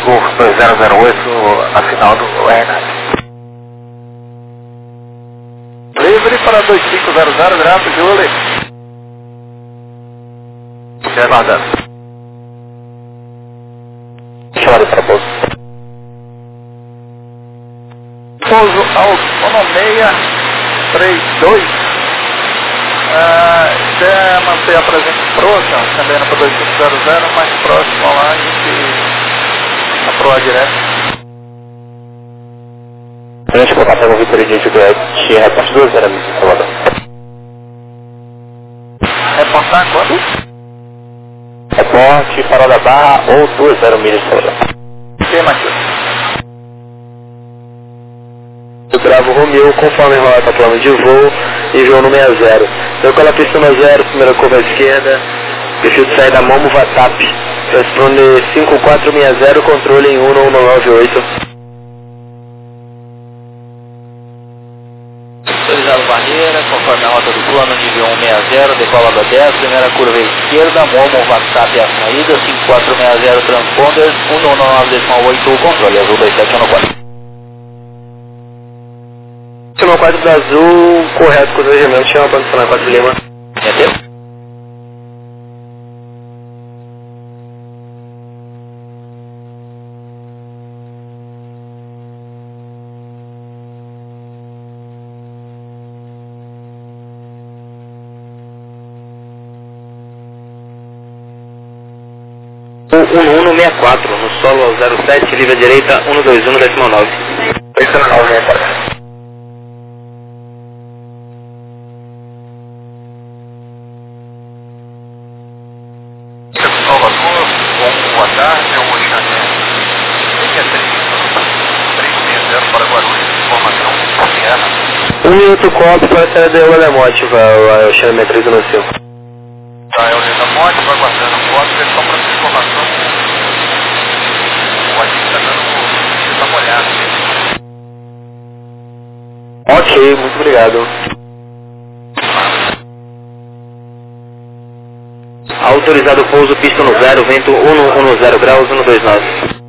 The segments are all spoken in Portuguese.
Golf 2008, a final do Hernani. Livre para 2500, graças, Julie. Você aguardando. Chore para pouso. Pouso Alto 632. Quer manter a presença próxima, também para 2500, mais próximo lá, a gente aproa direto. A gente vai passar no Vitor Edith do reporte 2 era em Salvador. Reportar quando? Reporte Farol da Barra ou 2 milhas de Salvador. Sim, Matheus. Eu gravo Romeu conforme rota plano de voo e João no 60. Eu colo a pista no 0, primeira curva à esquerda, prefiro sair da Momo Vatap. Responde 5460, controle em 1198. Autorizado barreira, conforme a rota do plano, nível 160, decola da 10, primeira curva à esquerda, Momo Vatap a saída, 5460 transponder, 199,8, controle azul 2714. Chama 4 do azul, correto com o regimento, chama para adicionar 4 de Lima. Entendeu? O 1164, no solo 07, livre à direita, 121, 19. 964. Salvador, boa tarde, é o Xané. Liga 360 para Guarulhos, informação Luciana. 1 minuto copo para a saída do Alemote, o Xané 315. Tá, é o Alemote, vai guardando o copo, é só para essa informação. O Adil está dando uma olhada. Ok, muito obrigado. Autorizado pouso, pista no 0, vento 110 graus, 129.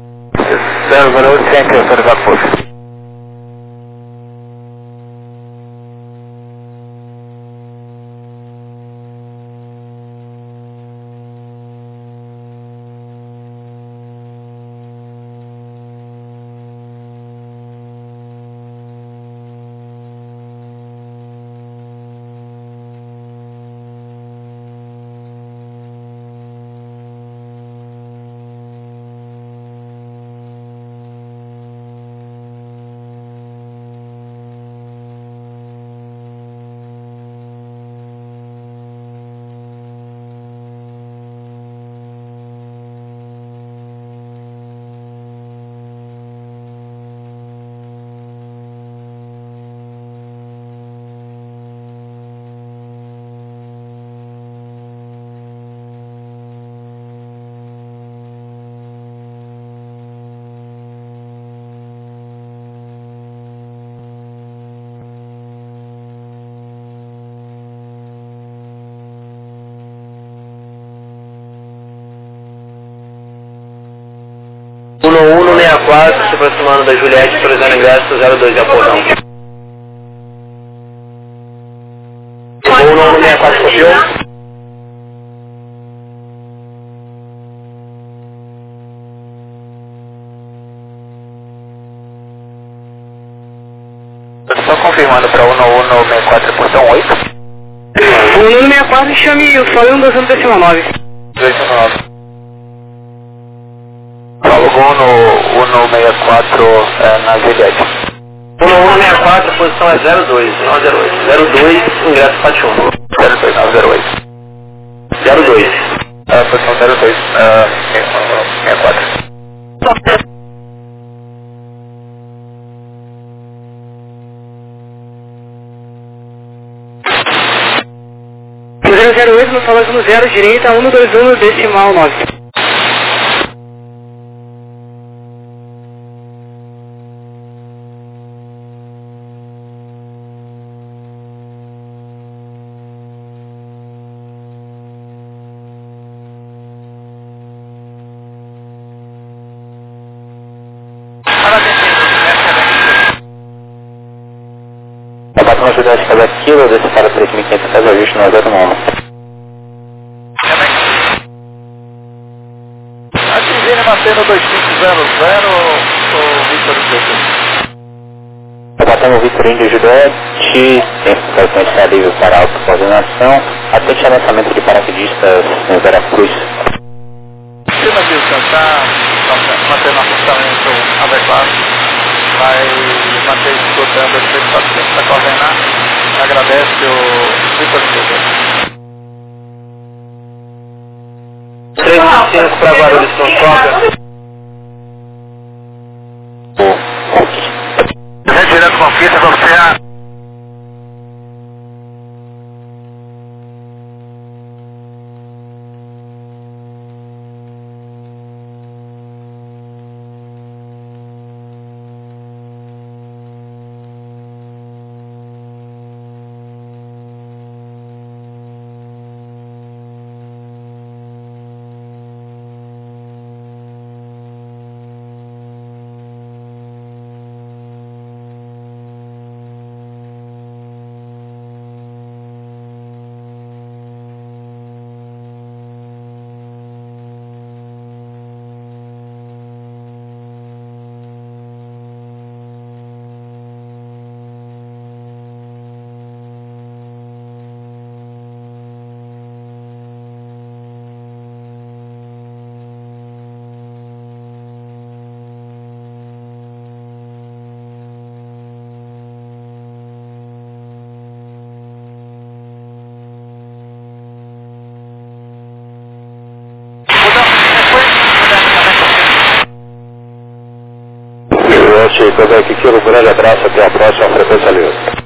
008, autorizado pouso. No 164, se aproximando da Juliette, autorizando ingresso 02 de Apolão. O 164 copiou? Só confirmando para o 164 portão 8. O 164 chame o Sol 209. 209. Alugou no 164 na Juliette. 164, posição é 02, 908. 02, ingresso 41. 02, 908. 02. Posição 02, 64. 008, no solo no 0, direita, 121, decimal 9. próxima ajudante cada quilo, desse para 3.500 faz ajuste no 09. A Tivine mantendo 2500 ou Victor Índio? Batendo o Victor Índio Juliette, tempo frequência livre para autocoordenação, atente a lançamento de paraquedistas em Veracruz. Cima Wilson, está mantendo afastamento adequado, vai manter escutando os 3400 para coordenar, agradece o Victor Índio. 325 para Guarulhos, com sobra. Direto Conquista, você a... Quebec, um grande abraço, até a próxima, frequência livre.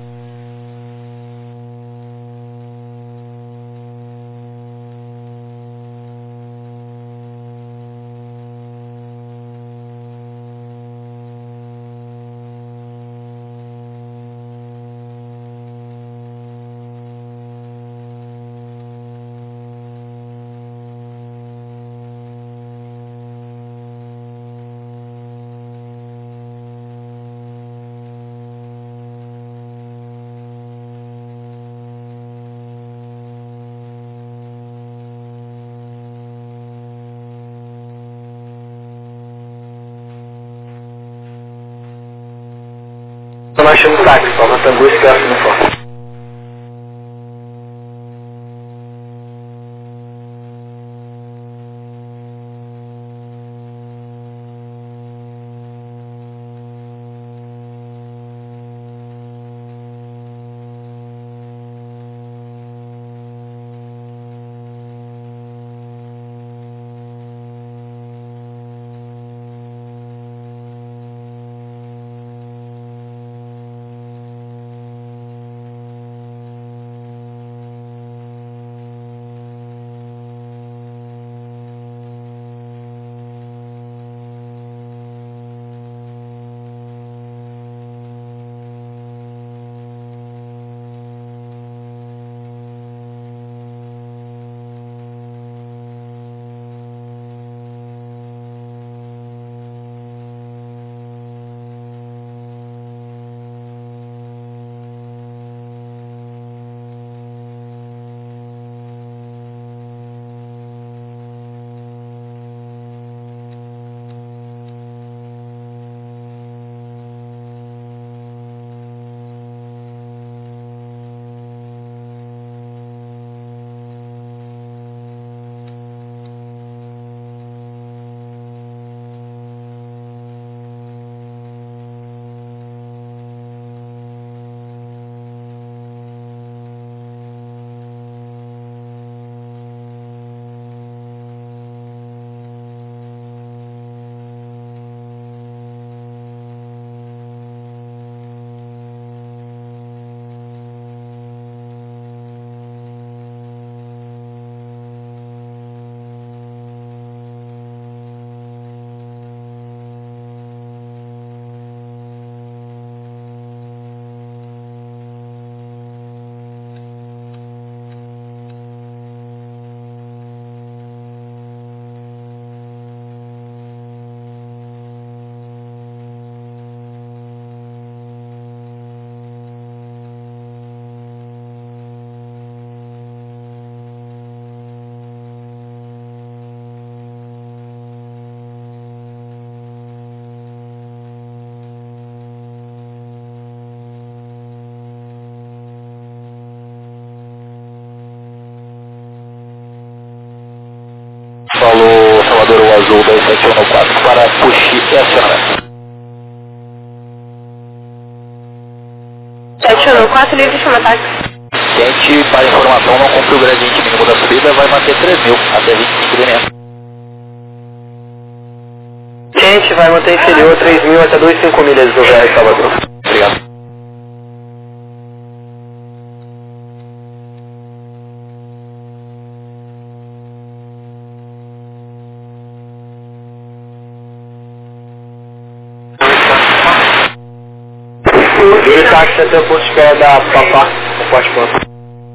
Nós chamamos o táxi, Palma Tambu, esquece no fone. Azul 2714 para push e acionamento. 714, livre, chama táxi. Quente, para informação, não cumpre o gradiente mínimo da subida, vai manter 3.000 até 25 de metro. Quente, vai manter inferior 3.000 até 2,5 milhas do VL Salvador. Obrigado. Livre táxi até o posto de espera da Papá, no Forte Ponto.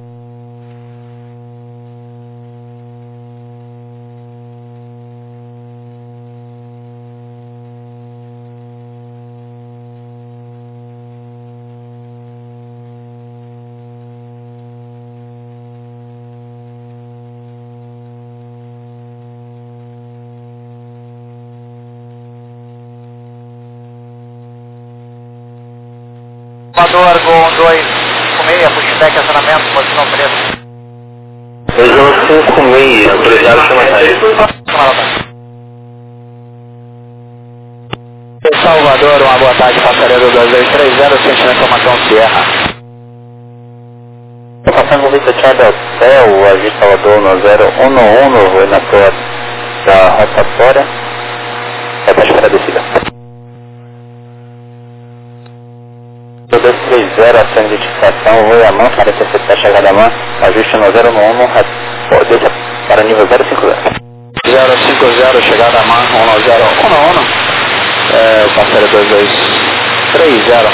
Salvador, Gol 256, pushback, acionamento, posição 3. Região 56, autorizado chama táxi. Salvador, uma boa tarde, passageiro 2230, sentindo informação Sierra. Estou passando com o Victor Charlie Hotel, agente Salvador no 011, vou na torre da rotatória, é para esperar a descida. 230, ação de identificação, voo a mão, para interceptar a chegada a mão, ajuste no 011, desça para nível 050. 050, chegada a mão, 1011, passageiro 2230.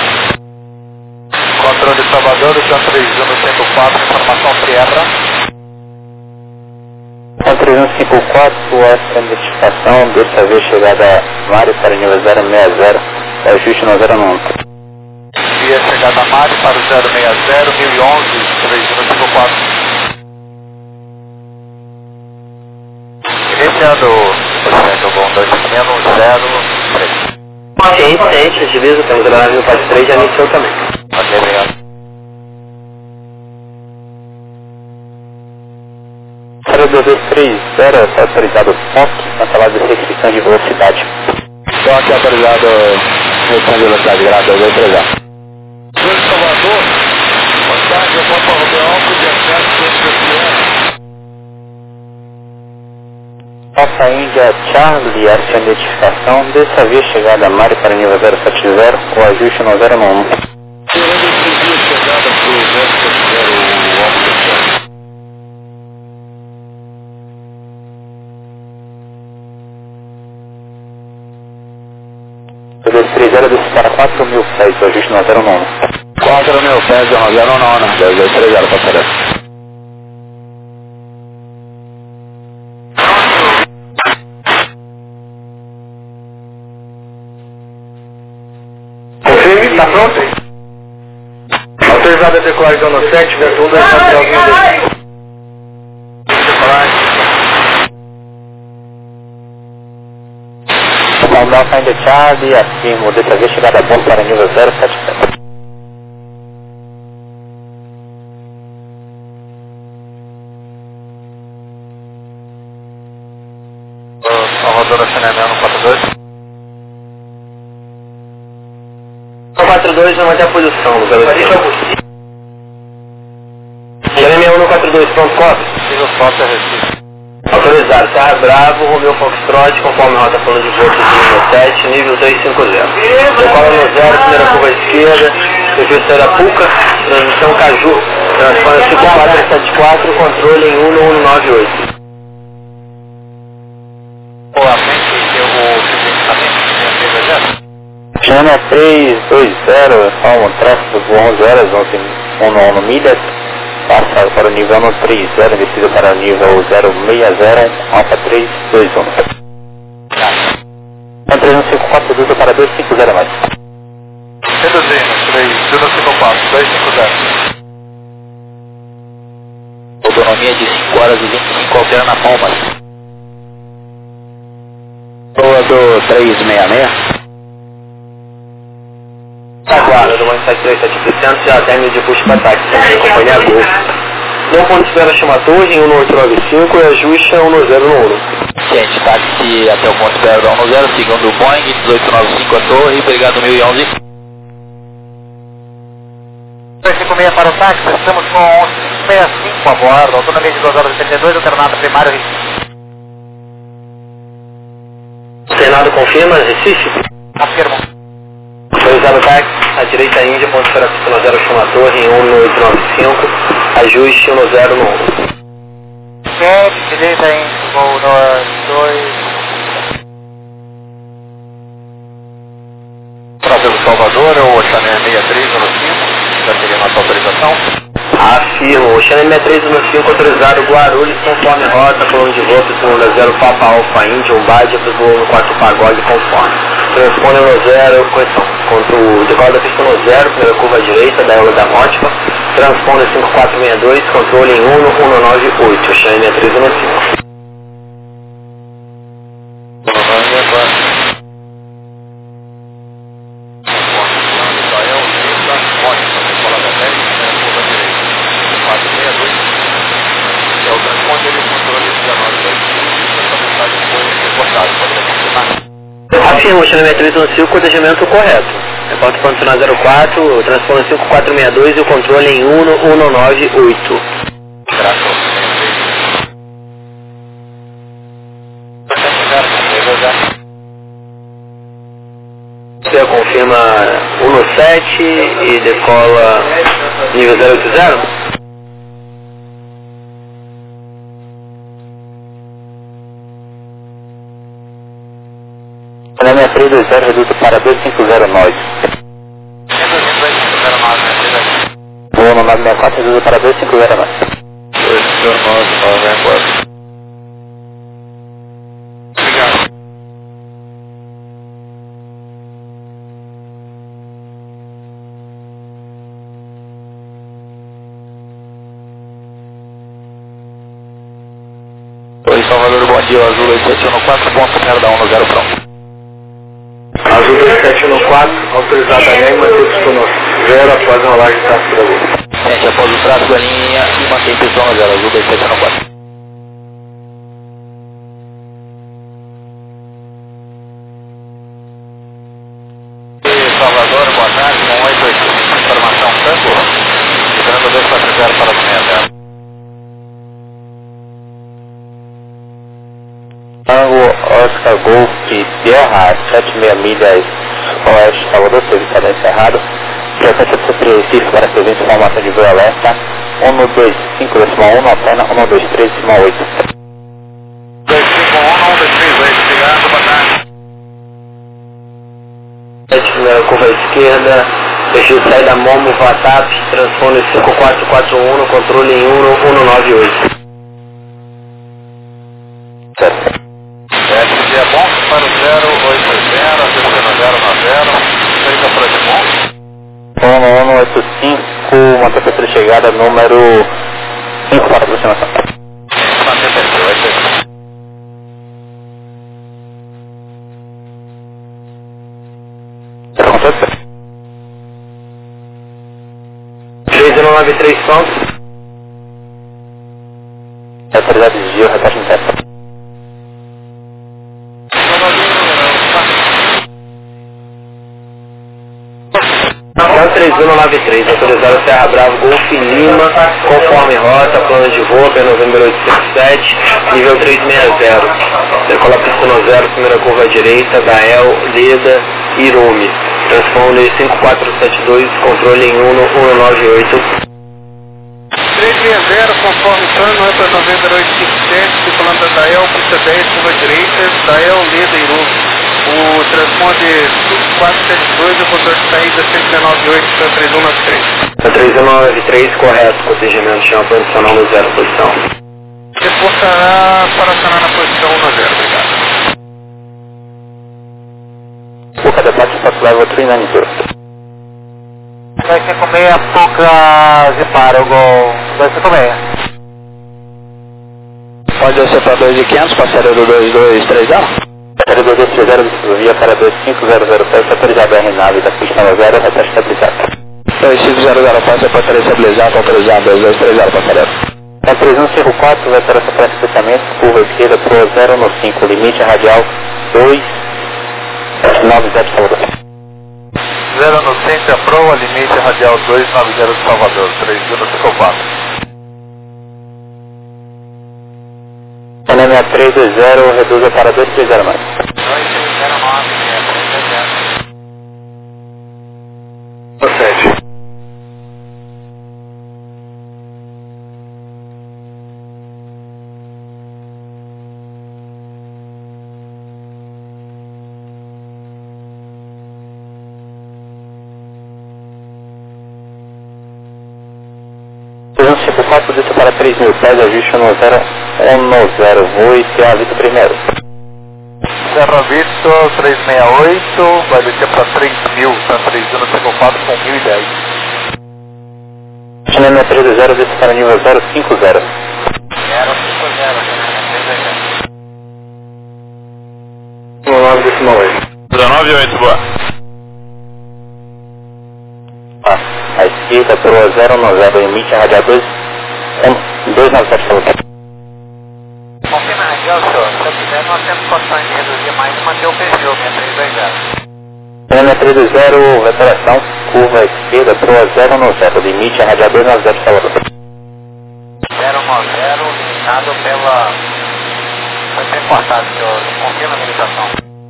Controle de Salvador, chão 3154, informação Sierra. Com 3154, ação de identificação, dessa vez chegada a Mário para nível 060, ajuste no 011. Via chegada a Mário para o 060, 1011, 3154. Iniciando o procedimento bom 2 menos 03. Ciente, divisa, temos a nave no Passo 3, já iniciou também. Ok, obrigado. Para o 2230, está autorizado toque, cancelado de restrição de velocidade. Toque autorizado, restrição de velocidade, grado 2230. Salvador, boa tarde, eu vou para o Rodeão, de acesso Passa Índia Charlie, essa identificação, dessa vez chegada a Mário para nível 070, o ajuste no 011. Durante esse dia, chegada para o 070, o Alfa. O 230 desce para 4.000 pés, o ajuste no 011. 4.000 pés, 011, 230, passageiro. Confirme, está pronto? Autorizado a decolar zona 7, vento 1, 2, 4, 9, 1, 2. Salvador, Find Charlie, afirmo, dessa vez chegada a bordo para nível 077. Salvador, acionamento 42. 142, não manter a posição, velocista. Jeremiah 142, pronto, copy. Siga o foto, Recife. Autorizado, Serra Bravo, Romeu Foxtrot, conforme a rota plano de voo de 7, nível 250. Decola no 0, primeira curva à esquerda, serviço Arapuca, transmissão Caju, transponder 5474, controle em 11198. Olá, frente, o serviço Chama 320, salvo tráfego do 11 horas, 11 milhas, passa para o nível 130, descida para o nível 060, Alfa 321. Então 354, duza para 250 mais. Reduzindo, 3054, 250. Autonomia de 5 horas e 25, altera na Palmas. Boa do 366. Aguarda, do 173, já termina de push para ataque, companhia Gol. Não ponto de espera chama torre em 1895 e ajuste a 1011. Ciente, táxi até o ponto BR 10, segundo o Boeing, 1895 a torre, obrigado 1011. 256 para o táxi, estamos com 65 a bordo, autonomia de 2 horas e 32, alternado primário Recife. Senado confirma, Recife? Afirmo. Autorizado táxi, à direita Índia, ponto para pista 10, chama a torre, em 1895, ajuste 10 no 1. Direita Índia, voo no 2... Prazer do Salvador, é o Chanel 6305, já teria nossa autorização. Afirmo, o Chanel 6305 autorizado Guarulhos, conforme rota, plano de voo, segunda 0, Papa Alfa Índia, Umbad, voou no 4 Pagode, conforme. Transpone no 0, correção, contra o decola da pista no 0, primeira curva à direita, da Eula da Mótica, transpone 5462, controle em 1198, Chanel 6305. Afirmo, Chanel 315, codejamento correto. Repórter condicional 04, transpone 5462 e o controle em 1198. Você confirma 17 e decola nível 080? Chanel 320, reduto para 2509. Voo no 964, reduto para 2509. 209, obrigado. 2 Salvador, bom dia, Azul 2714, ponto 0 da 10 pronto. Azul 2714, autorizada a linha e mantém o pistono 0 após a rolagem de tráfego da luz. Gente, após o tráfego da linha e mantém pistão 0, Azul 2714. Salvador, boa tarde, com 885, informação Tango, esperando 240 para o 60. Tango Oscar Golf Sierra, 76 milhas oeste, Salvador, serviço está encerrado. Frequência do Recife para serviço, informação de voo alerta, 125.1, antena 123.8. 251, 123, obrigado, boa tarde. Primeira curva à esquerda, deixei sair da Momo Vatap, transpone 5441 no controle em 1198. Certo. Dia bom para o 080, acessando 090, feita para de bom. 1185, uma terceira chegada, número 5 para aproximação. Manter perfil, vai ser. Acontece? 3093 pontos. Autoridade de desvio, repasse interno. 3193, autorizado Serra Bravo, Golf Lima, conforme rota, plano de voo, pé Novembro 807, nível 360. Decola pista no 0, primeira curva à direita, Dael, Leda, Irume. Transponder 5472, controle em 1198. 360, conforme plano, é para Novembro 857, circulando da Dael, pista 10, curva direita, Dael, Leda, Irume. O transponder 5472, o controle de saída 198, 3193. 3193, correto, protegimento chama posicional no 0, posição. Reportará para acionar na posição 1 a 0, obrigado. Boca da parte, Spot Level 392. Vai ser com meia pouca reparo, gol 256. Pode ser para 2.500, passageiro 2230. Passageiro 2230, via para 25007, autorizado a RNAV da pista 0, reta estabilizada. 2500, passa para estar estabilizado, autorizado 2230, passageiro. 3154 vai para essa precipitamentos, curva esquerda pro 015, limite radial 290 Salvador. 0 no centro, proa, limite radial 290 de Salvador, 3154. Panamá 320, reduza para 230 mais. 2309, 330. 7. Desça para 3.000 pés, ajuste no 010, voo e Serra Vitor primeiro. Serra Vitor 368, vai descer para 3.000, está 3154 com 1010. Panamá 320, desça para nível 050. 050, Panamá 320. 19,8, boa. À esquerda, proa 090, limite radial 297 Salvador. Confirma a radial, senhor. Se eu quiser, nós temos condições de reduzir mais e manter o perfil, 6320. Panamá 320, reteração, curva esquerda, proa 090, limite radial 297 Salvador. 090, limitado pela... Foi bem cortado, senhor. Confirma a limitação.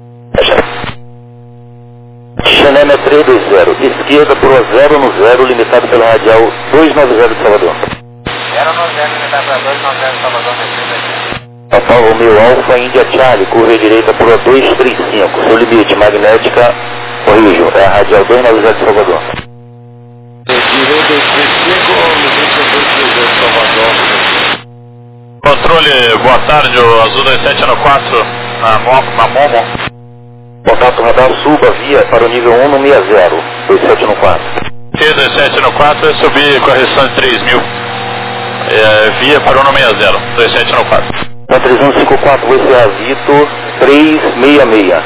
Panamá 320, esquerda, proa 090, limitado pela radial 290 de Salvador. 090, limitado pela 290 de Salvador, 6320. Papa Romeo Alfa, Índia Charlie, curva direita por 235, seu limite, magnética, corrijo, é a radial 290 de Salvador. Direita 235, limite 230 de Salvador. Controle, boa tarde, o Azul 2794 na Momo. Contato radar, suba via para o nível 1 no 60, 2794. T2794 vai subir correção de 3.000. Via para o 160, 2794. 3154, vou ser a Vitor 366.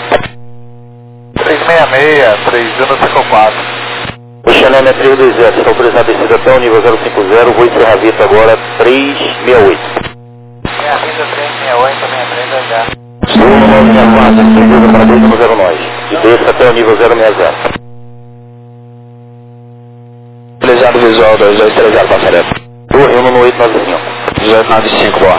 366, 3154. O Xaname é 320, está autorizado a descida até o nível 050, vou encerrar a Vitor agora 368. É a Vitor 368, 6320. Sul no 964, segunda para 2 no 09. E desça até o nível 060. Utilizado visual 2230, passarela. Torre 1 no 895. 1895, boa.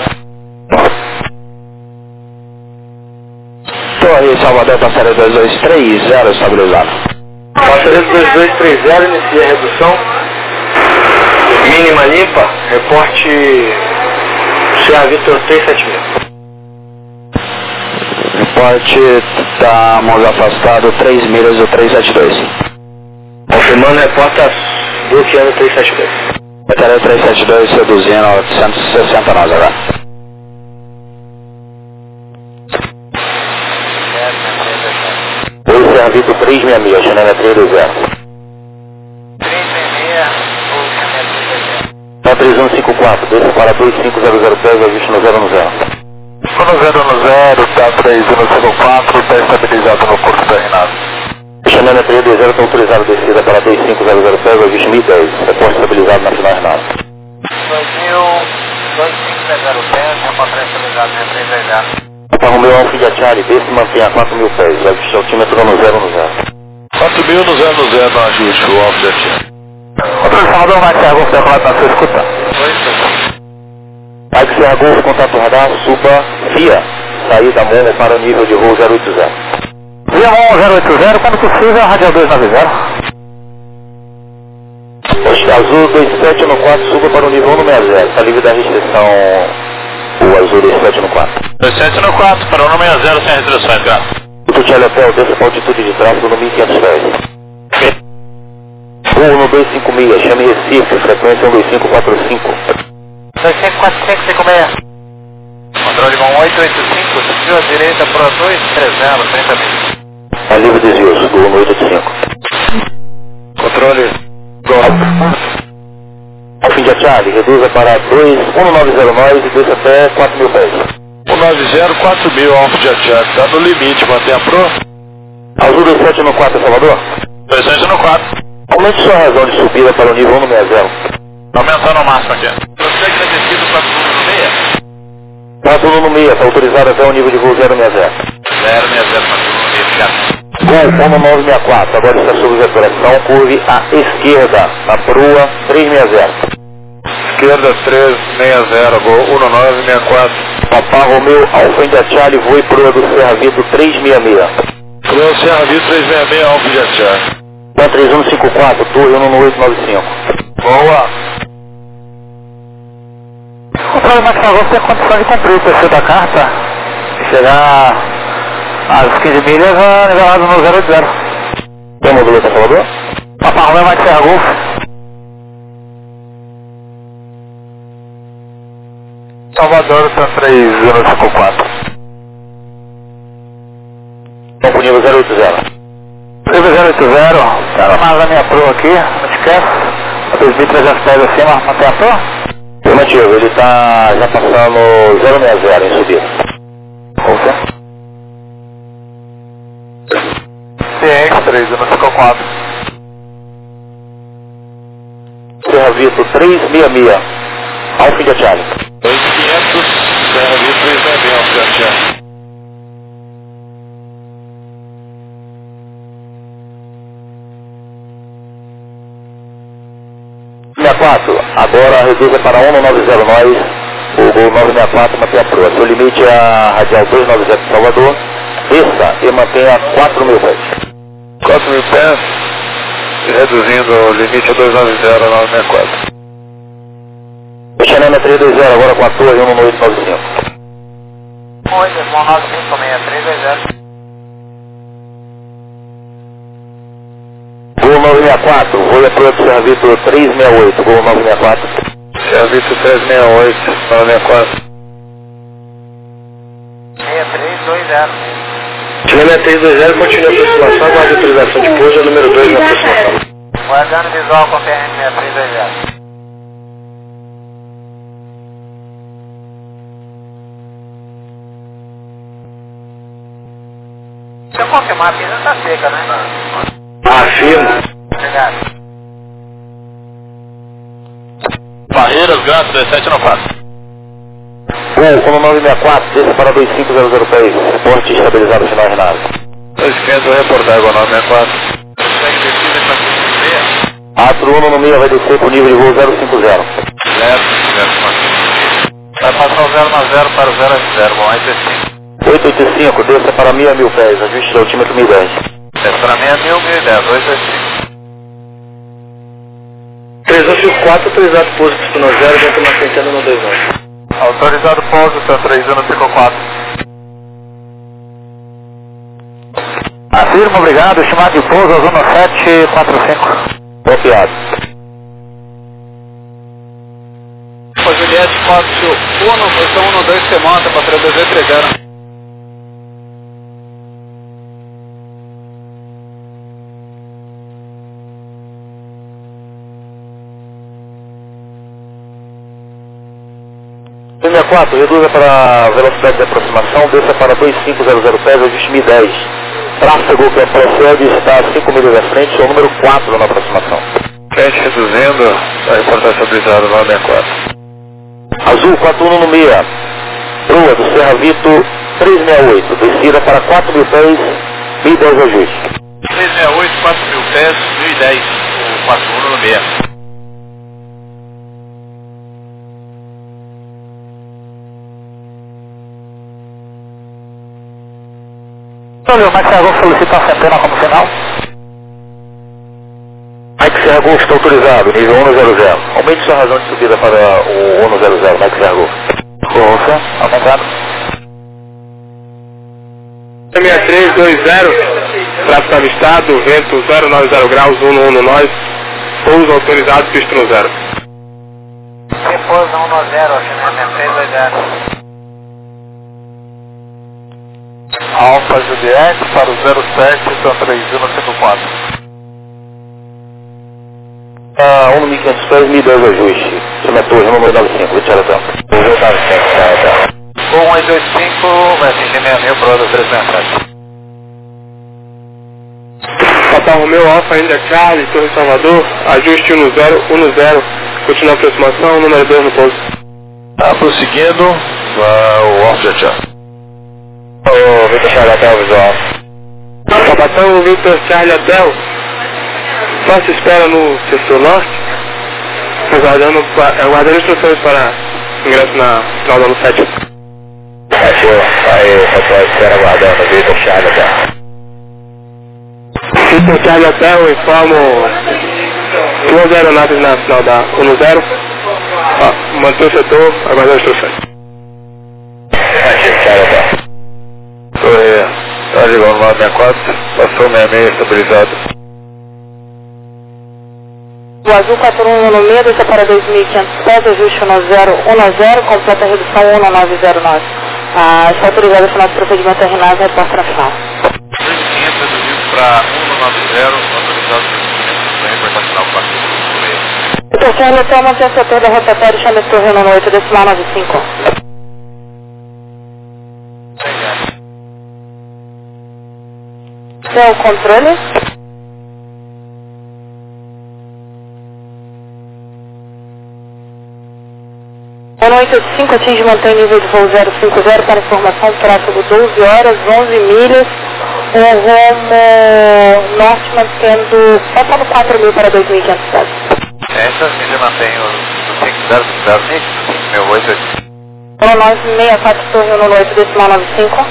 Torre Salvador, passarela 2230, estabilizado. Passarela 2230, inicia a redução. Mínima limpa, reporte CA Vitor 37000. Reporte, estamos afastado 3 milhas do 372. Confirmando, reporta bloqueando 372. Bateria 372 reduzindo a 160 nós agora. Esse é a Vitor 366, Xaname 320. 366, 3154, desça para 2500 pés, ajuste no 010. Ficou no 0 está 3154, está estabilizado no curso da Renata. Xaname 320, está autorizado a descida para 2500 pés, ajuste 1010. Reporte estabilizado na final Renata. 2500 pés, reporte estabilizado na 320. Papa Romeo Alfa Índia Charlie, desce e mantenha 4.000 pés, ajuste altímetro no 010. 4.000 no 0 no ajuste, o Alfa já tinha. Controle Salvador, vai ser algum decolado na sua escuta? Vai que Serra Golfo, contato radar, suba via saída Momo para o nível de voo 080. Via Momo 080, quando possível, radial 290. Azul 2714, suba para o nível 1 no 60, está livre da restrição o Azul 2714. 2794 para o 160 sem restrições, graças. Tutelha Hotel, desça para altitude de tráfego no 1500 pés. Voo no 256, chame Recife, frequência 12545. 2545, 56. Controle 1885, desvio à direita para 230, 30 mil. É livre desvio, sul 1885. Controle Golf. Alfa Índia Charlie, reduza para 1909 e desça até 4.000 pés. 190, 4.000, Alfa Jet, está no limite, mantém a pro. Azul 2714, Salvador. 2794. Aumente sua razão de subida para o nível 160. Aumentando o máximo aqui. Você que vai descer 41 no meia, está autorizado até o nível de voo 060. 060, 41 no meia, obrigado. Gol 1964, agora está sob veteração, curve à esquerda, na proa 360. Esquerda 360, Gol 1964. Papá Romeu, Alfa India Charlie, voe proa do Serra Vitor 366. Proa Serra Vitor 366, Alfa India Charlie. 3154, torre 11895. Boa. O problema é que você tem condição de cumprir o PC da carta e chegar às 15 milhas nivelado no 080. Tem moduleta Salvador? Papá Romeu, Mike Serra Golf. Salvador, São 3054. Vamos pro nível 080. Nível 080, cara, mais a minha proa aqui, não esquece. 2.300 pés acima, mantém a proa? Afirmativo, ele está já passando 060 em subida. Ok. CX 3054. Serra Vitor 366. Alfa India Charlie. 2500, Serra Vitor 366, Alfa India Charlie. Agora reduza para 190 nós, o Gol 964 mantém a proa. Seu limite é a radial 290 de Salvador, desça e mantenha 4.000 pés. 4.000 pés, reduzindo o limite a 290 964. Xanana 320, agora com a torre 11895. Oi, Desmão 956320. Gol 964, voe a proa do Serra Vitor 368, Gol 964. Serra Vitor 368, 964. 6320. Chilena 320, continua a aproximação, aguarde a autorização de pouso, é o número 2 na aproximação. Guardando visual com PRN 6320. Se eu confirmar, a pista está seca, né? Afirmo. Obrigado. Barreiras, Gato, 1794. Gol 1964, desça para 2500 pés, reporte estabilizado final de nave. 2500, vou reportar agora 964. Consegue descer dessa curva? Atro 1 no meio vai descer com nível de voo 050. Vai passar o 0 para o 0 bom, aí descer. 885, desça para 1.000 pés, ajuste de altímetro 1010. Desce para 1000, 1010, 885. 3154, autorizado pouso pistona 0, dentro na centena no 29. Autorizado pouso, São 3154. Afirma, obrigado, estimado de pouso, zona 745. Copiado. Juliette, Fóssil 1, posição 12, você monta para 3230. Linha 4, reduza para a velocidade de aproximação, desça para 2500 pés, ajuste 1010. Tráfego que procede está a 5 milhas à frente, é o número 4 na aproximação. Frente reduzindo, a reportação estabilizada 964. Azul 41 no meia, proa do Serra Vitor 368, descida para 4.000 pés, 1010 ajuste. 368, 4.000 pés, 1010, o 41 no meio. Olha, o Mike Serra Golf solicita a centena como final. Mike Serra Golf está autorizado, nível 100. Aumente sua razão de subida para o 100, Mike Serra Golf. Golf, aumentado. 6320, tráfego avistado, vento 090 graus, 11 nós, pouso autorizado, pista no 0. Depois 110, Xanana 6320. Alfa Juliette para o 07, São 3154. 1.500 pés, 1010 ajuste. Cimentor, número 95, Richard Adão. Com 185, vai atingir 6.000 para o 367. Papá Romeu, Alfa India Charlie, Torre Salvador, ajuste 10, continua a aproximação, número 2 no pouso. Prosseguindo, o offset. Ô, Victor Charlie Hotel, visual. Capitão Victor Charlie Hotel, faça espera no setor norte, aguardando instruções para ingresso na final da 7. Ativou, aí, hotel espera aguardando, Victor Charlie Hotel. Victor Charlie Hotel, informo 2 aeronaves na final da 10. Mantém o setor, aguardando instruções. Ativou, Charlie Hotel. Torre, Arigão 964, passou 66 estabilizado. O azul 4116, desça para 2.500 pés, ajuste 1010, completa a redução 1909. Está autorizado para o nosso procedimento RNAV, reporta na final. 2.500 reduzido para 190, autorizado para reportar final 4. Vitor Charlie Hotel, mantém o setor da rotatória, chame torre no 8, decimal 95. Seu controle. O 185 atinge e mantém nível de voo 050 para informação, tráfego 12 horas, 11 milhas, o rumo norte mantendo, faltando 4.000 para 2.500 pés. Essa mídia mantém o 5006, 5.8. 1964, torre no 8, decimal 95.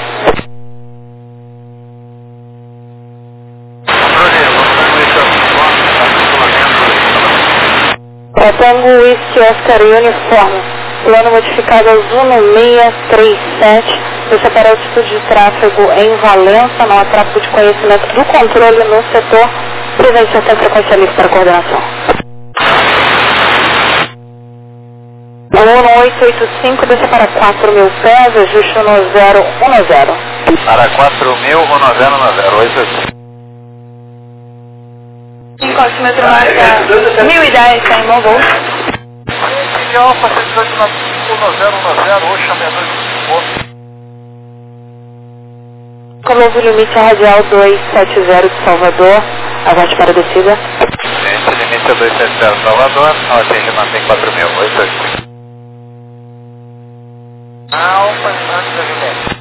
Tango Whisky Oscar Uniforme, plano modificado azul no 637, deixa para altitude de tráfego em Valença, não há tráfego de conhecimento do controle no setor, presente sem frequência livre para coordenação. 1885, desça para 4.000 pés, ajuste no 010. Para 4.000, 1090, 5 altímetro marca 1010, está em bom voo. Inicial, facilidade na 1010, hoje a meia-noite. Colovo o limite radial 270 de Salvador, aguarde para a descida. Esse limite é 270 Salvador, atinge e mantém 4.000, 88. Alfa, antes da Juliette.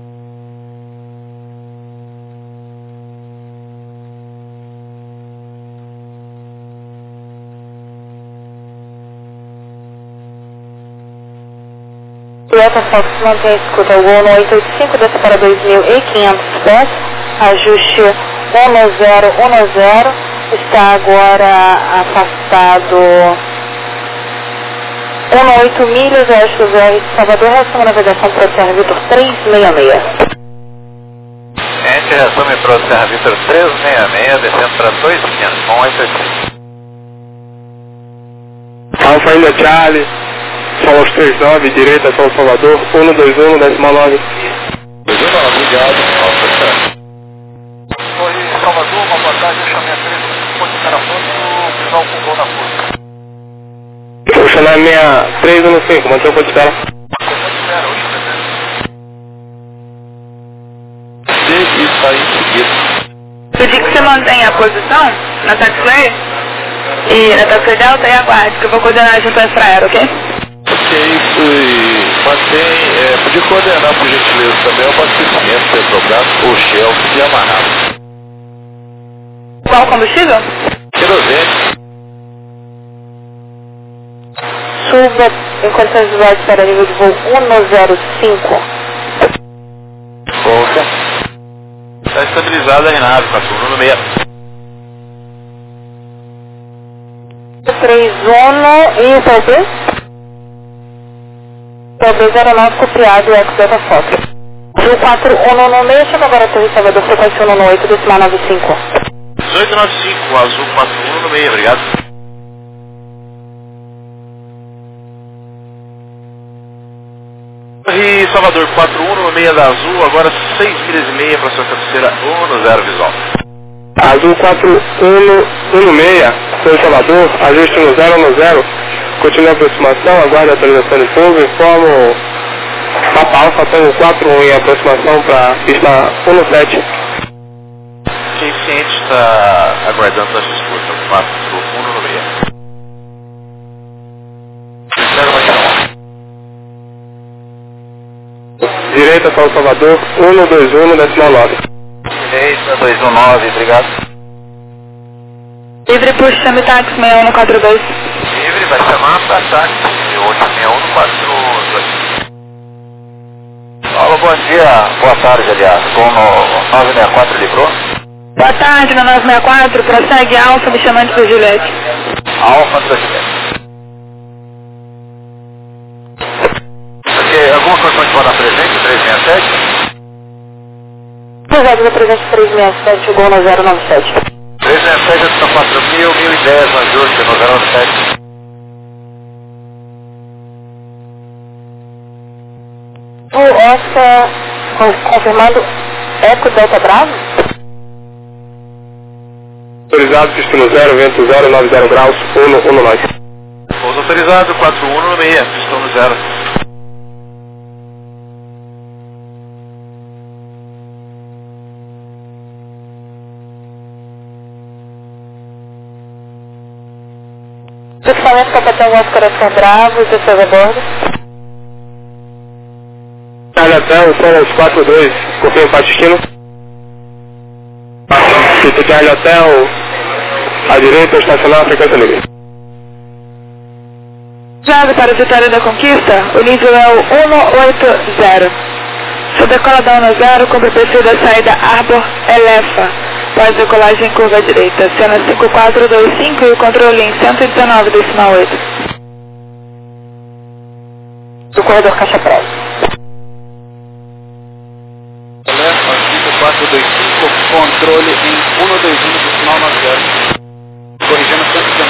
Toyota Fox mantém a escuta ao voo no 885, desça para 2.500 pés, ajuste 1010, está agora afastado 18 milhas, oeste do VR de Salvador, reação navegação para o Serra Vitor 366. Ente, resume para o Serra Vitor 366, descendo para 2.500, com 885. Alfa India Charlie, Solos 39, direita, São Salvador, 121, decimal 9. 219, obrigado. Alfa Charlie. Oi, Salvador, uma boa tarde, eu chamei a 3, ponto cara pronto, visual com gol na força. Vou chamar a minha 315, mantém o ponto de espera. E está em seguida. Pedir que você mantenha a posição na taxiway e na taxiway delta e aguarde, que eu vou coordenar junto à Extraero, ok? Ok, mantém, podia coordenar por gentileza também o abastecimento, Petrobras, ou Shell, e amarrado. Qual o combustível? Querosene. Suba em condições visuais para nível de voo 105. Volta. Está estabilizada a nave, com a turno no meio. 31 e o PB? PB aeronáutico criado ex Delta Fox. Rio 4196, chega agora a Torre Salvador, frequência 118, decimal 95. 1895, azul 41 no meio, obrigado. E Salvador 4196 da azul, agora 6 milhas e meia para sua cabeceira 10 visual. Azul 4116, São Salvador, ajuste no 010, continua a aproximação, aguarde a atualização de pouso, informo Papa Alfa, tenho 41 em aproximação para pista 17. Quem ciente está aguardando a escuta, 4196. direita, São Salvador, 121, decimal 9. Direita, 219, obrigado. Livre por chame táxi 6142. Livre, vai chamar para táxi 86142. Alô, bom dia, boa tarde, aliás. Com o 964 livrou? Boa tarde, no 964, prossegue Alfa, me chamando por Juliette. Alfa para Juliette. Alguma condição de voar na presente, 367? Cruzado da presente 367, chegou no 097. 367, está 4.000, 1010 no ajuste, no 097. O Oscar, confirmando, Eco Delta Bravo? Autorizado, pistão 0, vento 0, 90 graus, 119. Pouso autorizado, 4196, pistão 0. Equipamento Capitão Oscar Bravo, pessoas a bordo. Alhatel, Solos 42, confirma para destino. Pista Alhatel, à direita, estacionar, frequência livre. Jave para a Vitória da Conquista, o nível é o 180. Sua decola da 10, cumpre o perfil da saída Arbor Elefa. Pós decolagem em curva direita, cena 5425 e o controle em 119, decimal 8. Do corredor Caixa Pré. Elefa 5425, controle em 121, decimal 90. Corrigindo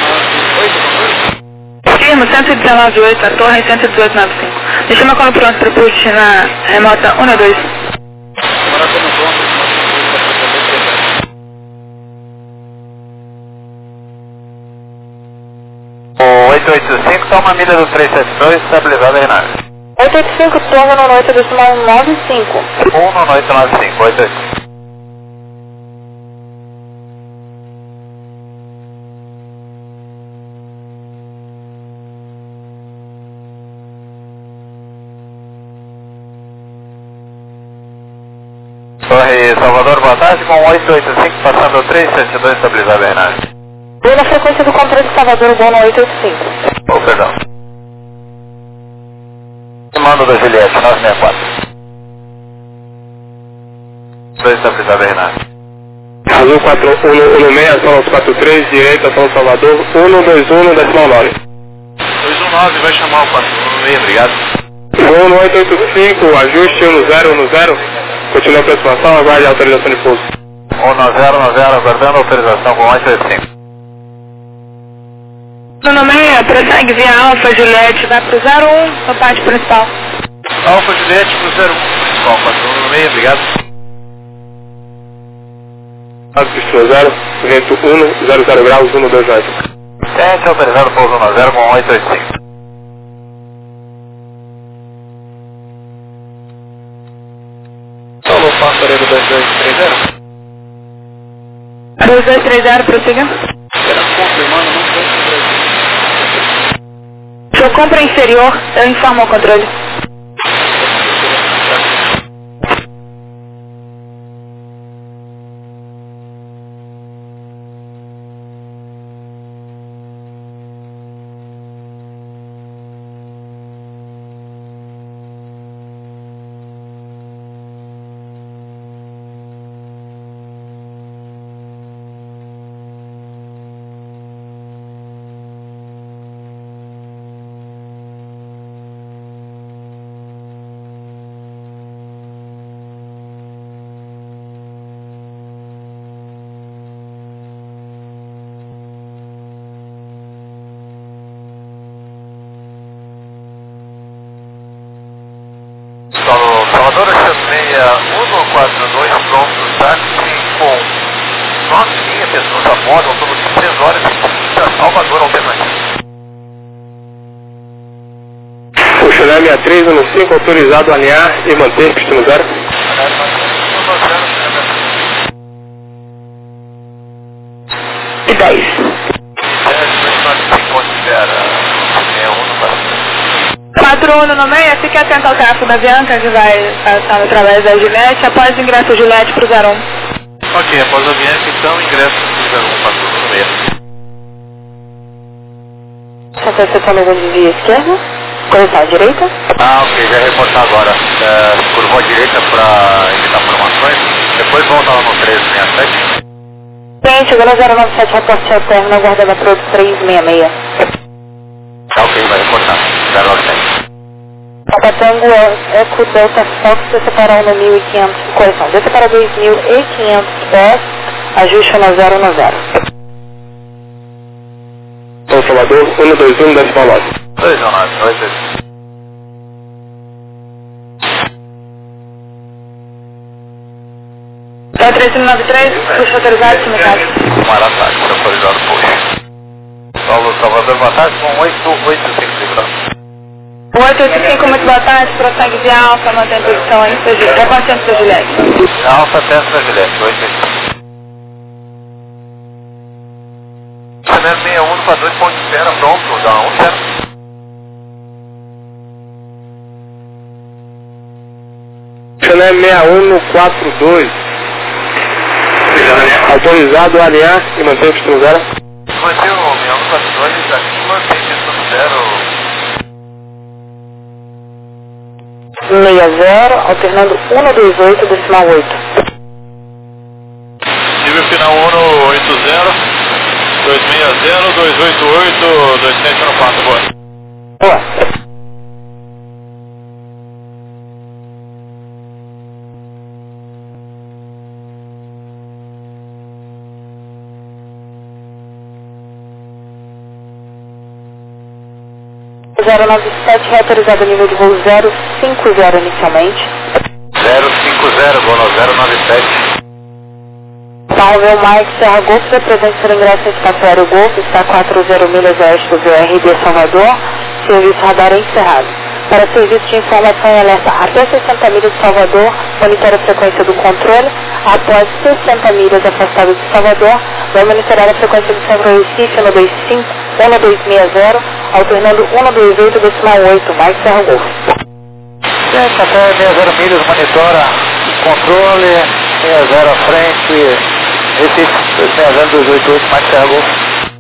119.8, Firmo 119.8, a torre em 118.95. Me chama quando pronto para push na remota 1 e 2. Maratona pronto. 885, está uma milha do 372, estabilizada aí na área. 885, torre no 8, decimal 95. 19895, 885. Torre Salvador, boa tarde, com 885, passando 372, estabilizada aí na área. Vou na frequência do controle de Salvador, voo no 885. Oh, perdão. Comando da Juliette, 964. 2 estabilizada aí na área. Azul 4116, Solos 43, direita, São Salvador, 121, decimal 9. 219, vai chamar o 416, obrigado. Voo no 885, ajuste 1010. Continua a aproximação, aguarde a autorização de pouso. 190, aguardando autorização com 885. No 6, prossegue via Alfa, Juliette, vai pro 01, na parte principal. Alfa Juliette pro 01, principal, 416, obrigado. Pistão 0, vento 1, 00 graus, 129. Tente autorizado pouso 10 com 885. Alô, Passaredo 2230. 2230, prossiga. Confirmando, não sei se Sua compra inferior, eu informo ao controle. Salvador Chanceia 142, pronto, táxi com 9 linhas, pessoas a bordo, ao todo de 3 horas e 30, Salvador Alternativa. O Chanel 6315, autorizado a alinhar e manter pistão 0. E 10. Se considera 61 no Brasil. 41 no meio, fique atento ao tráfego da Bianca, que vai passar através da Juliette, após o ingresso Juliette para o 01. Ok, após a Bianca, então, ingresso para o 01, 41 no meio. Só está acessando algum desvio esquerda, correção à direita. Ok, já reportar agora. Curvou à direita para indicar formações, depois volta lá no 1367. Bem, chegou no 097, reporte ao término, aguardando a Proto 366. Tá ok, vai reportar. 097. Papa Tango Eco Delta Fox, desça para 1.500, correção, desça para 2.500 pés, ajuste no 090. São Salvador, 121, décima 9. 219, 219. Então 3193, puxa autorizado, simultâneo. Maratá, autorizado puxa. Salvador, boa tarde, com 885. 885, muito boa tarde, prossegue de alfa, mantém posição em Juliette. Qual centro da Juliette? Alfa, testa Juliette, 885. Chanel 61 para 2 pontos de espera, pronto, dá 1 certo. Chanel 61 no 42. Autorizado a alinhar e manter o destino 0. Mantém o 6142 aqui, mantém destino 0. 60, alternando 128, decimal 8. Nível final 180, 260, 288, 2714, boa. Boa. O 097 reautorizado nível de voo 050 inicialmente. 050, voo no 097. Salve o Mike Serra Golf, da presença do ingresso em espaço aéreo Golf, está 40 milhas oeste do VRD Salvador, serviço radar encerrado. Para serviço de informação e alerta até 60 milhas de Salvador, monitore a frequência do controle. Após 60 milhas afastadas de Salvador, vai monitorar a frequência do Centro Recife 1260, alternando 128 decimal 8, Mike Serra Golf. Gente, até 60 milhas, monitora controle, 60 à frente, Recife 60288, Mike Serra Golf.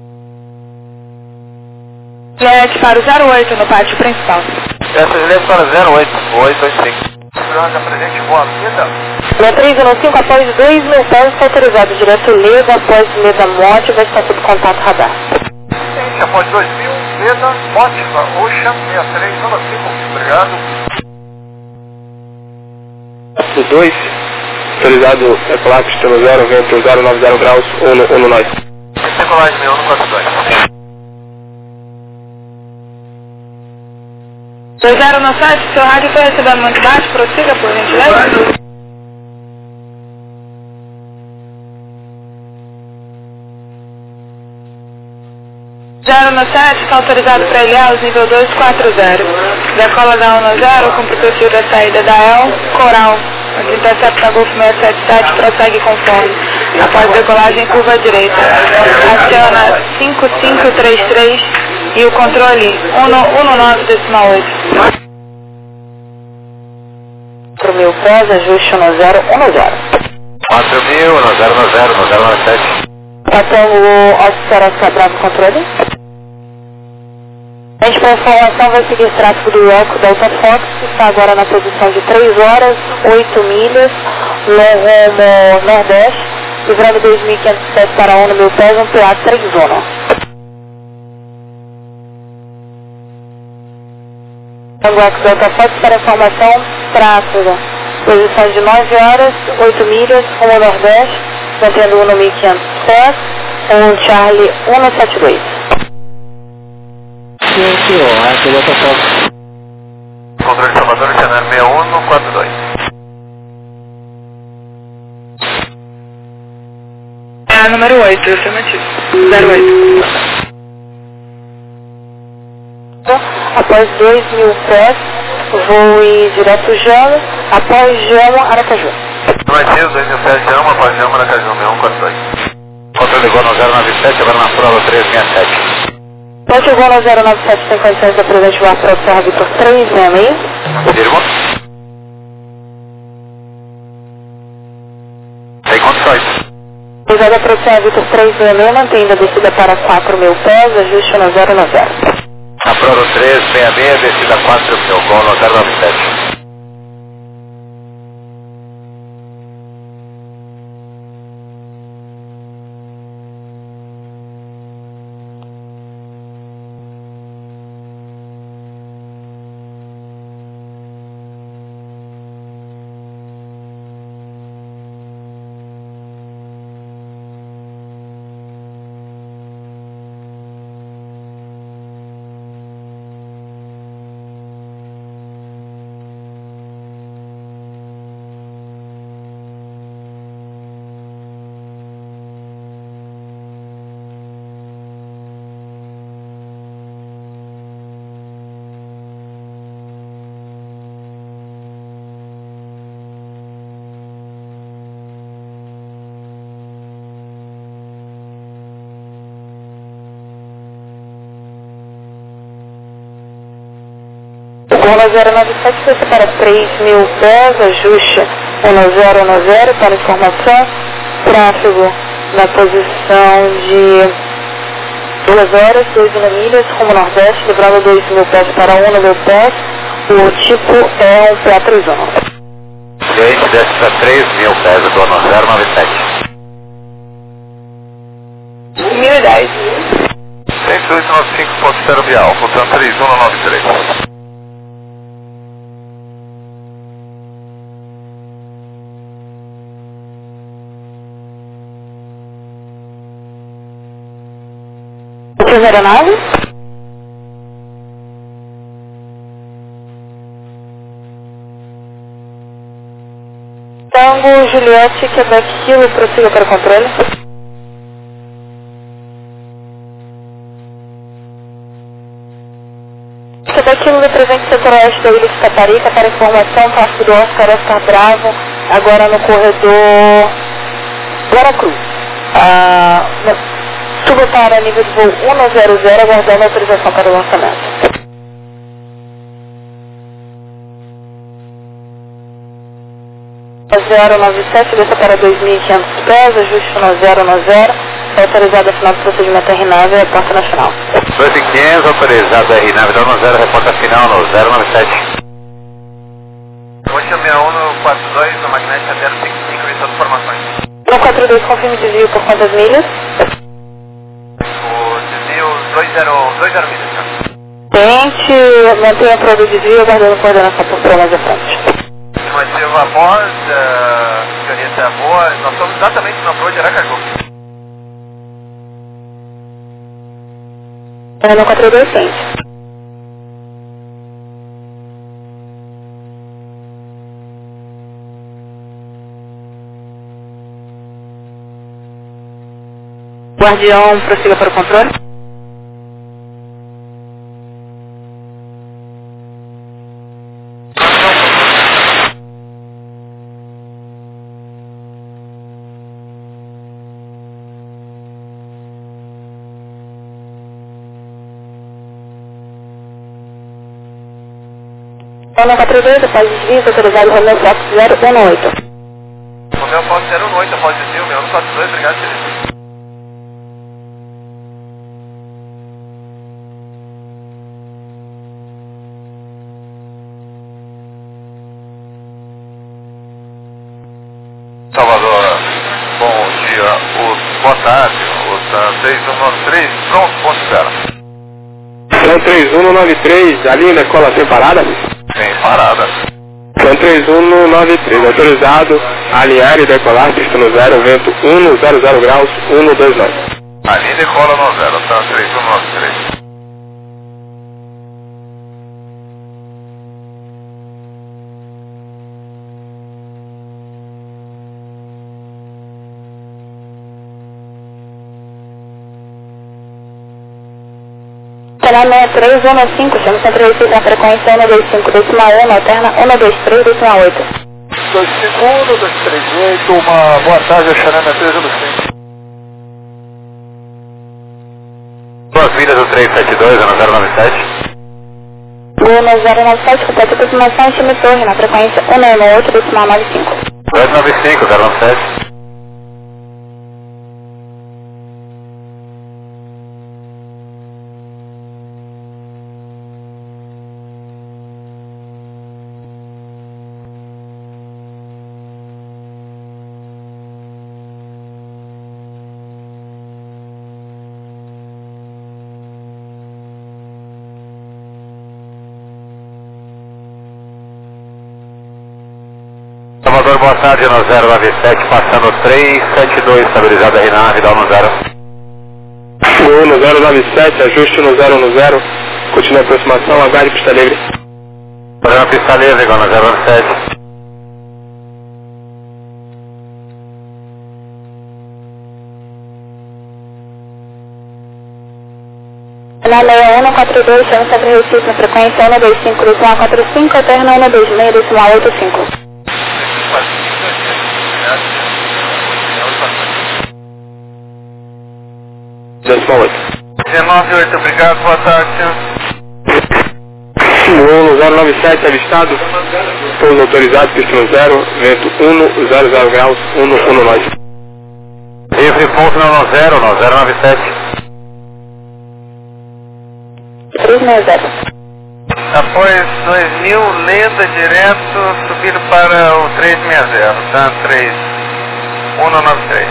Juliette para o 08 no pátio principal. Essa Juliette para 08885. Segurança presente, boa vida. Na 315, após 2.000 pés, está autorizado direto Leda, após Leda Monte, vai estar sob contato radar. Gente, após 2000, Leda, Motiva, Ocean 6395, obrigado. 2, autorizado é placa, destino 0, vento 090 graus, 1 no nós. Decolagem 6142. 2097, seu rádio foi recebendo muito baixo, prossiga por gentileza. 097, está autorizado para Ilhéus, nível 240. Decola da 10, cumpre o perfil da saída da El, Coral. Intercepta Golf 677, prossegue conforme. Após decolagem, curva à direita. Aciona 5533 e o controle 119 decimal 8. 4.000 pés, ajuste no 010. 4.000, no 097. Patão Oscar Bravo controle. A gente para informação vai seguir o tráfego do Eco Delta Fox, está agora na posição de 3 horas, 8 milhas, no rumo nordeste, livrando 2.500 pés para 1.000 pés, um PA 31. Tango Eco Delta Fox para informação, tráfego, posição de 9 horas, 8 milhas, rumo nordeste, mantendo 1.500 pés, um Charlie 172. Controle de Salvador, Chanel 61 no 42. É número 8, afirmativo. 08. Após 2.000 pés, voe direto Jama, após Jama, Aracaju. Prometido, 2.000 pés de Jama, após Jama, Aracaju 6142. Controle igual no 097, agora na prova 367. Norte, Gol 097 tem condições de presente voar para o Serra Vitor 366. Confirmo. Tem condições. Pousada para o Serra Vitor 366, mantendo a descida para 4.000 pés, ajuste no 090. A Proro 366, descida 4.000, Gol 097. Gol 097 desce para 3.000 pés, ajuste 1090 para informação, tráfego na posição de 2 horas, 2 milhas, rumo nordeste, livrando 2.000 pés para 1.000 pés, o tipo é um PA31. Gente, desce para 3.000 pés, Gol 097. 1010. 10895.0 Bial, voltando 3193. Primeira nave. Tango Juliette, Quebec Kilo, prossiga para o controle. Quebec Kilo, represente setor oeste da ilha de Caparica, para informação, parte do Oscar Bravo, agora no corredor Veracruz. Suba para nível de voo 100, aguardando autorização para o lançamento. A 097, desça para 2.500 pés, ajuste no 090, autorizado a final do procedimento RNAV e a porta nacional. 2.500, autorizado a RNAV, dá 10, reporta final no 097. 861 no 42, no magnética 055, emissão de informações. No 42, confirme desvio por quantas milhas? O desvio 20 milhas, senhor. Tente manter a prova do desvio, aguardando coordenação por mais à frente. Estimativa Mós, senhorita boa, nós estamos exatamente na proa de Aracaju. No 42, tente. Guardião, prossiga para o controle. No 42, após desvio, autorizado Romeu Fox 018. Romeu Fox 018, após desvio, meu 142, obrigado, senhorita. Salvador, bom dia, boa tarde, o 3193, pronto, ponto zero. São 3193, ali na escola sem parada? Sem parada. São 3193, autorizado a alinhar e decolar, pista no 0, vento 100 graus, 129. Ali decola no zero, tá 3193. Canal 63, 115, chama 136 na frequência 125, decimal 1, alterna 123, decimal 8. 251, 238, uma boa tarde, Xarana 3 do 5. Duas milhas do 372, ano 097. Luna 097, completa a aproximação, time Torre, na frequência 198,95. 295, 097. Salvador, boa tarde, no 097, passando 372, estabilizado aí na Vidal no 0. Gol no 097, ajuste no 010, continua a aproximação, aguarde pista livre. Programa pista livre, igual no 097. Na 6142, chama sobre Recife, na frequência 125, cruzão 45, alterna 126, decimal 85. Decimal 8. 198, obrigado, boa tarde, senhor. Gol no 097, avistado, pouso autorizado, pista no 0, vento 1, 00 graus, 119. Livre ponto no 0, no 097. 360. Após 2000, lenda direto, subindo para o 360, tá? 3193.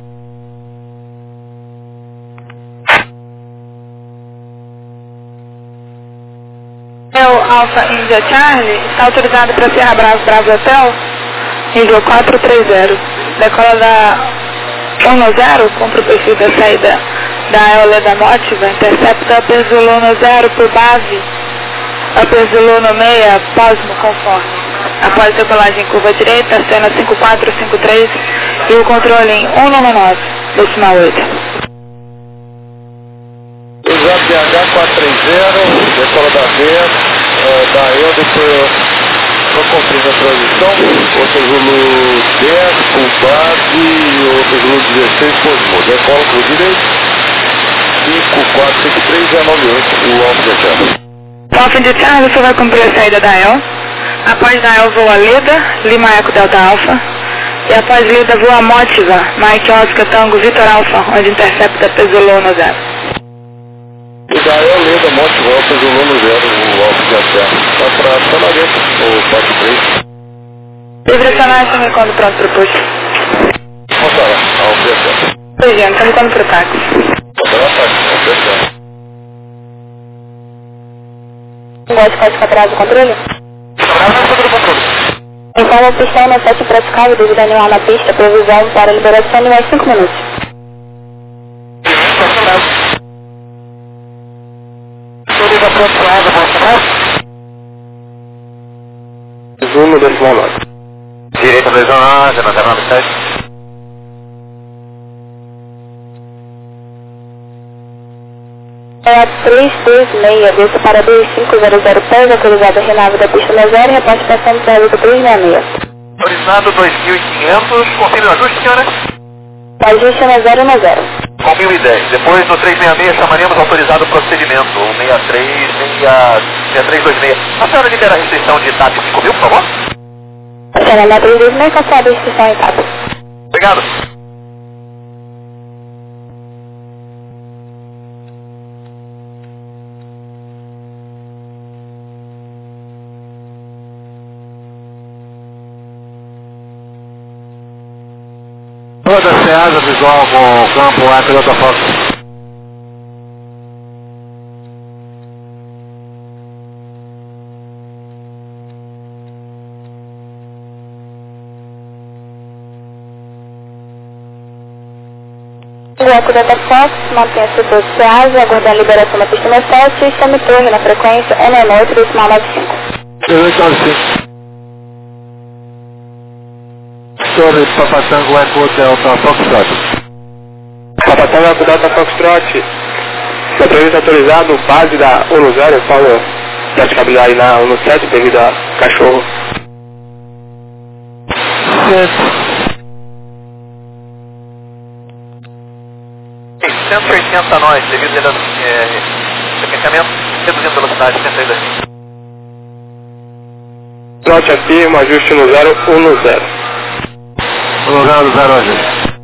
Alfa India Charlie está autorizado para Serra Bravo Hotel, nível 430. Decola da 10, compra o perfil da saída da Eoleda Motiva, intercepta Upper Zulu 0 por base, Upper Zulu 6, Posmo conforme. Após decolagem curva direita, cena 5453 e o controle em 199, decimal 8. Exato, BH430, decola da V, da Eldo para cumprir a transição, outro Zulu 10, full base, outro Zulu 16, Cosmo, decola para o direito, 5453 e 98, o Alfa de Charlie. Alfa de Charlie, você vai cumprir a saída da El. Após da El voa Leda, Lima Eco Delta Alfa. E após Leda voa Motiva, Mike Oscar Tango Vitor Alfa, onde intercepta Pesolou no 0. E daí eu leio da Monte Volta do Luno 0, o Alfa de Acerto. Tá para acionamento, o 43. Livre acionamento, me quando pronto para o push. Vamos lá, Alfa de Acerto. Pois é, estamos quando para o táxi. Vamos lá, Alfa de Acerto. Gosto de código atrás do controle? Abraço sobre o controle. Informa a pista 17 praticável devido a animal na pista, previsão para liberação de mais 5 minutos. Zoom decimal 9. Direita 211, no 097. É a 326, desça para 2500 pés, autorizada a renave da pista no 0 e repasse passando para a luta 366. Autorizado 2500, confirme o ajuste, senhora? Ajuste no 010. Com 1010. Depois no 366 chamaremos autorizado o procedimento, o 6326. A senhora libera a restrição de TAP 5000, por favor? A senhora na 326 cancelada a inscrição em etapa. Obrigado. Toda Ceasa visual com campo Eco Delta Fox. O Eco Delta Fox mantém a setor Ceasa, aguardando a liberação da pista no 7 e chame torre na frequência 198 decimal 95. 295. Sobre Papatango Eco Delta Foxtrot. Papatango Eco Delta Foxtrot. Motorista autorizado, base da 10, eu falo praticabilidade na 17 devido a cachorro. Certo. 180 nós, devido a sequenciamento, reduzindo a velocidade, 72. Norte acima, ajuste no 010. No 0 ajuste.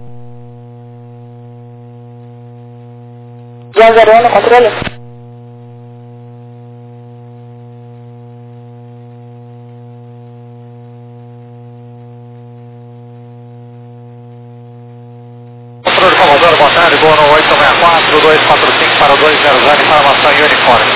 Já 01 no controle? Controle Commodore, boa tarde, voo no 864, 245 para o 200, informação em uniforme.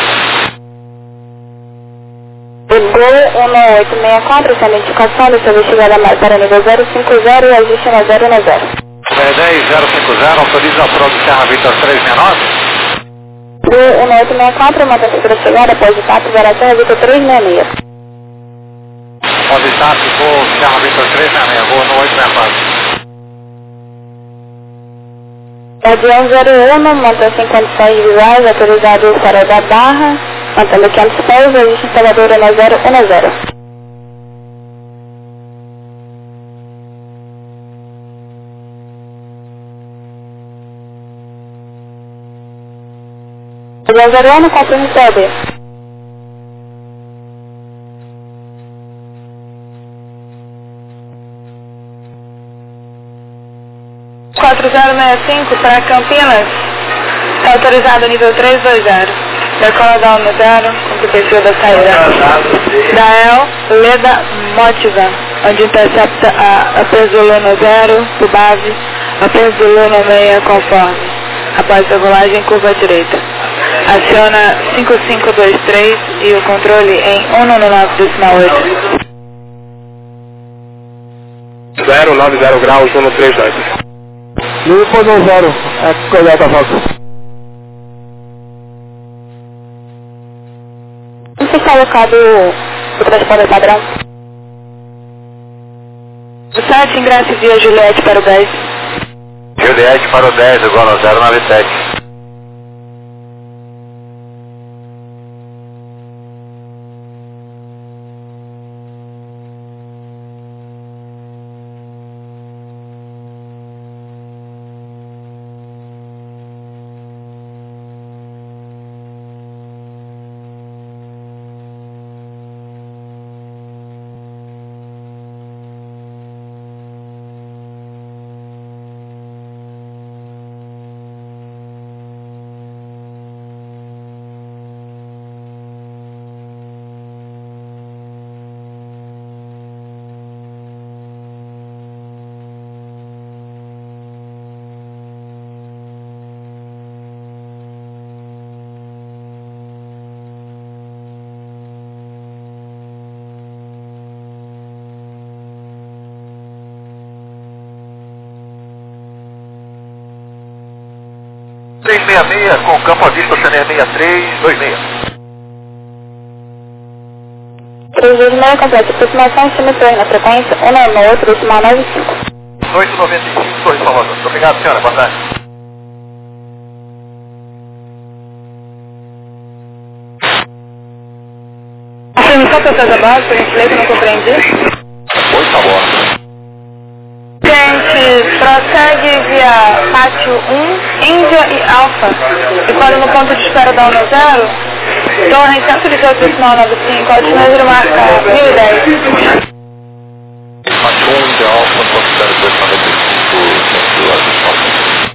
Gol 19864, essa é a indicação do seu chegada para nível 050 e ajuste no 010. 10050, autoriza a prova do Serra Vitor 369. Gol 19864, mantém-se para chegada após o TAP, Serra Vitor 366. Pode estar, ficou Serra Vitor 366, voo no 864. Guardião 01, mantém-se em condições visuais, autorizado o farol da barra, mantendo 500 pés, ajuste instaladora no 010. Guardião 01, confirme COB. Para Campinas, está autorizado nível 320. Decola da 10, com o perfil da saída. Dael, Leda, Motiva, onde intercepta a Penzolo no 0, Tubave, a Penzolo no 6, conforme. Após a regulagem, curva direita. Aciona 5523 e o controle em 199,8. 090 graus, 132. Lipo no 0, é correta a foto. Onde está alocado o transporte padrão? O 7 ingresso via Juliette para o 10. Juliette para o 10, igual ao 097. Com campo à vista, Chanel 6326. 326, completa. Aproximação estimação na frequência 198, decimal 95. 895, Torre Salvador. Muito obrigado, senhora. Boa tarde. Afirmação para essa base, por gentileza, não compreendi. Oi, tá bom. Gente, prossegue via pátio 1, Índia e Alfa. E quando no ponto de espera da 10, torre 118,95, altimetro marca 1010. Pátio 1 de Alfa, velocidade 295,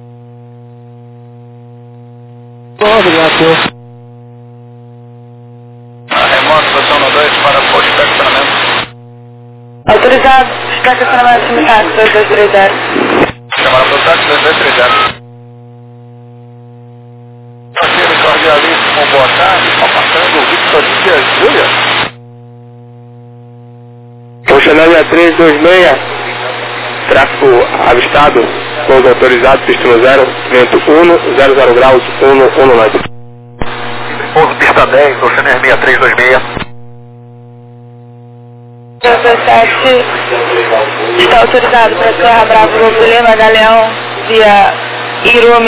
Bom, obrigado, senhor. remoto, estação no 2 para posto de estacionamento. Autorizado, estacionamento simultâneo 2230. Chamada do táxi 2230. Aquele cordialíssimo, boa tarde, está passando o Victor Índia Júlia. Chanel 6326, tráfego avistado, pouso autorizado, destino 0, vento 1, 00 graus, 119. Pouso pista 10, do Chanel 6326. 17 está autorizado para Serra Bravo, Golfo Lima, Galeão, via Irume.